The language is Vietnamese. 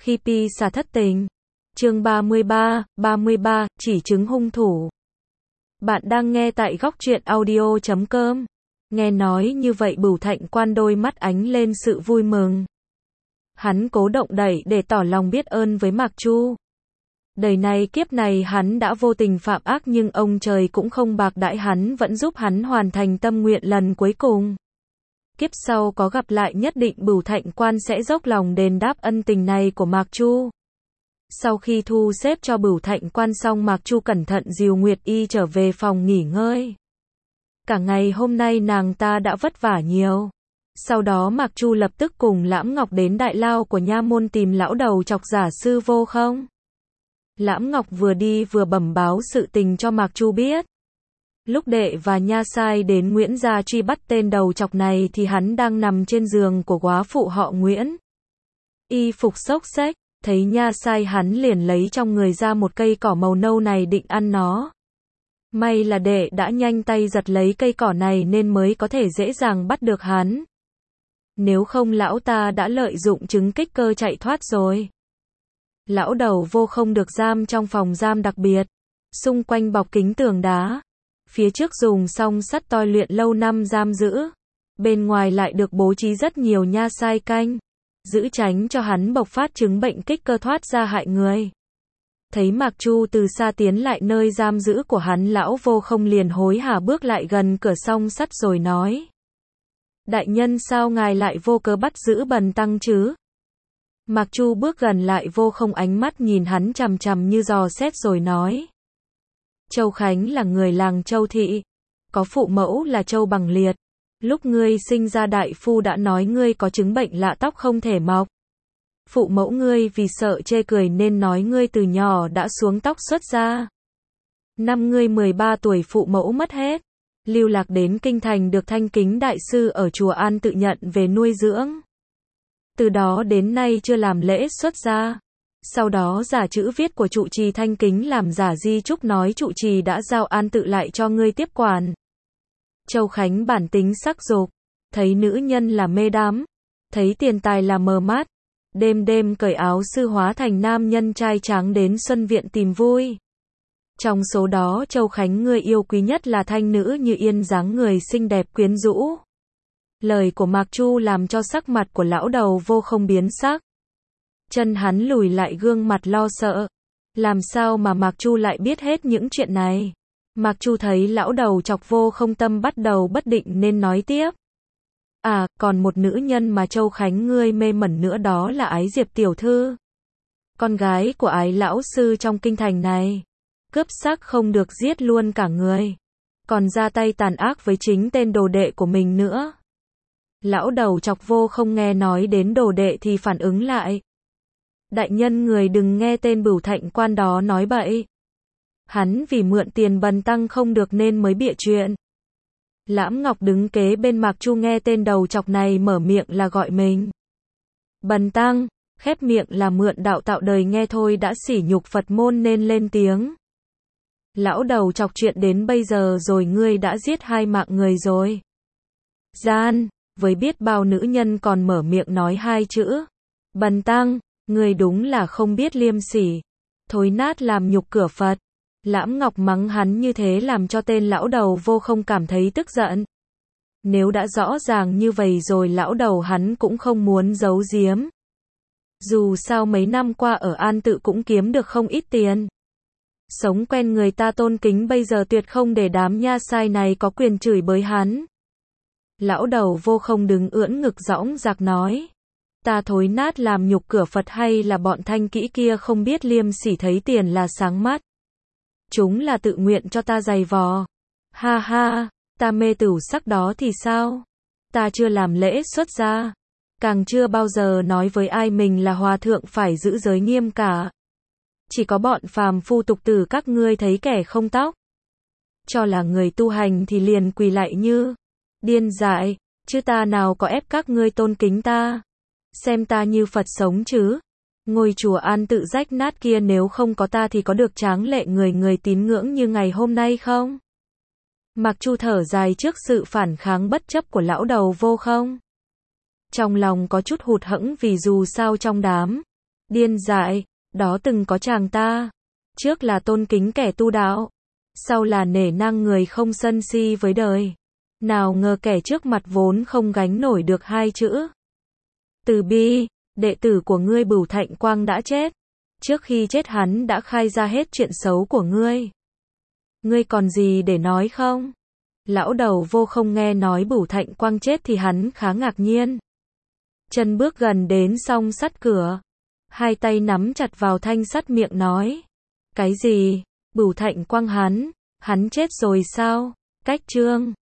Khi Pi xà thất tình. Chương 33, chỉ chứng hung thủ. Bạn đang nghe tại góc truyện audio.com. Nghe nói như vậy Bửu Thạnh Quan đôi mắt ánh lên sự vui mừng. Hắn cố động đậy để tỏ lòng biết ơn với Mạc Chu. Đời này kiếp này hắn đã vô tình phạm ác nhưng ông trời cũng không bạc đãi hắn, vẫn giúp hắn hoàn thành tâm nguyện lần cuối cùng. Kiếp sau có gặp lại nhất định Bửu Thạnh Quan sẽ dốc lòng đền đáp ân tình này của Mạc Chu. Sau khi thu xếp cho Bửu Thạnh Quan xong, Mạc Chu cẩn thận dìu Nguyệt Y trở về phòng nghỉ ngơi. Cả ngày hôm nay nàng ta đã vất vả nhiều. Sau đó Mạc Chu lập tức cùng Lãm Ngọc đến đại lao của nha môn tìm lão đầu chọc giả sư Vô Không. Lãm Ngọc vừa đi vừa bẩm báo sự tình cho Mạc Chu biết. Lúc đệ và nha sai đến Nguyễn gia truy bắt tên đầu chọc này thì hắn đang nằm trên giường của góa phụ họ Nguyễn. Y phục xốc xếch, thấy nha sai hắn liền lấy trong người ra một cây cỏ màu nâu này định ăn nó. May là đệ đã nhanh tay giật lấy cây cỏ này nên mới có thể dễ dàng bắt được hắn. Nếu không lão ta đã lợi dụng chứng kích cơ chạy thoát rồi. Lão đầu Vô Không được giam trong phòng giam đặc biệt, xung quanh bọc kính tường đá. Phía trước dùng song sắt toi luyện lâu năm giam giữ. Bên ngoài lại được bố trí rất nhiều nha sai canh, giữ tránh cho hắn bộc phát chứng bệnh kích cơ thoát ra hại người. Thấy Mạc Chu từ xa tiến lại nơi giam giữ của hắn, lão Vô Không liền hối hả bước lại gần cửa song sắt rồi nói: Đại nhân, sao ngài lại vô cớ bắt giữ Bần tăng chứ? Mạc Chu bước gần lại Vô Không, ánh mắt nhìn hắn chằm chằm như dò xét rồi nói: Châu Khánh là người làng Châu Thị, có phụ mẫu là Châu Bằng Liệt. Lúc ngươi sinh ra đại phu đã nói ngươi có chứng bệnh lạ tóc không thể mọc. Phụ mẫu ngươi vì sợ chê cười nên nói ngươi từ nhỏ đã xuống tóc xuất ra. Năm ngươi 13 tuổi phụ mẫu mất hết, lưu lạc đến kinh thành được Thanh Kính đại sư ở chùa An tự nhận về nuôi dưỡng. Từ đó đến nay chưa làm lễ xuất gia. Sau đó giả chữ viết của trụ trì Thanh Kính làm giả di chúc nói trụ trì đã giao An tự lại cho ngươi tiếp quản. Châu Khánh bản tính sắc dục, thấy nữ nhân là mê đắm, thấy tiền tài là mờ mắt, đêm đêm cởi áo sư hóa thành nam nhân trai tráng đến Xuân Viện tìm vui. Trong số đó Châu Khánh ngươi yêu quý nhất là thanh nữ Như Yên, dáng người xinh đẹp quyến rũ. Lời của Mạc Chu làm cho sắc mặt của lão đầu Vô Không biến sắc. Chân hắn lùi lại, gương mặt lo sợ. Làm sao mà Mạc Chu lại biết hết những chuyện này? Mạc Chu thấy lão đầu chọc Vô Không tâm bắt đầu bất định nên nói tiếp: À, còn một nữ nhân mà Châu Khánh ngươi mê mẩn nữa, đó là Ái Diệp tiểu thư, con gái của Ái lão sư trong kinh thành này. Cướp xác không được, giết luôn cả người, còn ra tay tàn ác với chính tên đồ đệ của mình nữa. Lão đầu chọc Vô Không nghe nói đến đồ đệ thì phản ứng lại: Đại nhân, người đừng nghe tên Bửu Thạnh Quan đó nói bậy. Hắn vì mượn tiền Bần tăng không được nên mới bịa chuyện. Lãm Ngọc đứng kế bên Mạc Chu nghe tên đầu chọc này mở miệng là gọi mình Bần tăng, khép miệng là mượn đạo tạo đời, nghe thôi đã sỉ nhục Phật môn nên lên tiếng: Lão đầu chọc, chuyện đến bây giờ rồi, ngươi đã giết 2 mạng người rồi. Gian, với biết bao nữ nhân còn mở miệng nói 2 chữ Bần tăng, ngươi đúng là không biết liêm sỉ, thối nát làm nhục cửa Phật. Lãm Ngọc mắng hắn như thế làm cho tên lão đầu Vô Không cảm thấy tức giận. Nếu đã rõ ràng như vậy rồi, lão đầu hắn cũng không muốn giấu giếm. Dù sao mấy năm qua ở An tự cũng kiếm được không ít tiền, sống quen người ta tôn kính, bây giờ tuyệt không để đám nha sai này có quyền chửi bới hắn. Lão đầu Vô Không đứng ưỡn ngực dõng dạc nói: Ta thối nát làm nhục cửa Phật hay là bọn thanh kỹ kia không biết liêm sỉ, thấy tiền là sáng mắt? Chúng là tự nguyện cho ta giày vò. Ha ha, ta mê tửu sắc đó thì sao? Ta chưa làm lễ xuất gia, càng chưa bao giờ nói với ai mình là hòa thượng phải giữ giới nghiêm cả. Chỉ có bọn phàm phu tục tử các ngươi thấy kẻ không tóc, cho là người tu hành thì liền quỳ lạy như điên dại, chứ ta nào có ép các ngươi tôn kính ta, xem ta như Phật sống chứ. Ngôi chùa An tự rách nát kia nếu không có ta thì có được tráng lệ người người tín ngưỡng như ngày hôm nay không? Mạc Chu thở dài trước sự phản kháng bất chấp của lão đầu Vô Không. Trong lòng có chút hụt hẫng vì dù sao trong đám Điên dại, đó từng có chàng ta. Trước là tôn kính kẻ tu đạo, sau là nể nang người không sân si với đời. Nào ngờ kẻ trước mặt vốn không gánh nổi được hai chữ từ bi. Đệ tử của ngươi Bửu Thạnh Quang đã chết. Trước khi chết hắn đã khai ra hết chuyện xấu của ngươi. Ngươi còn gì để nói không? Lão đầu vô không nghe nói Bửu Thạnh Quang chết thì hắn khá ngạc nhiên. Chân bước gần đến song sắt cửa, hai tay nắm chặt vào thanh sắt miệng nói. Cái gì? Bửu Thạnh Quang hắn chết rồi sao? Cách Trương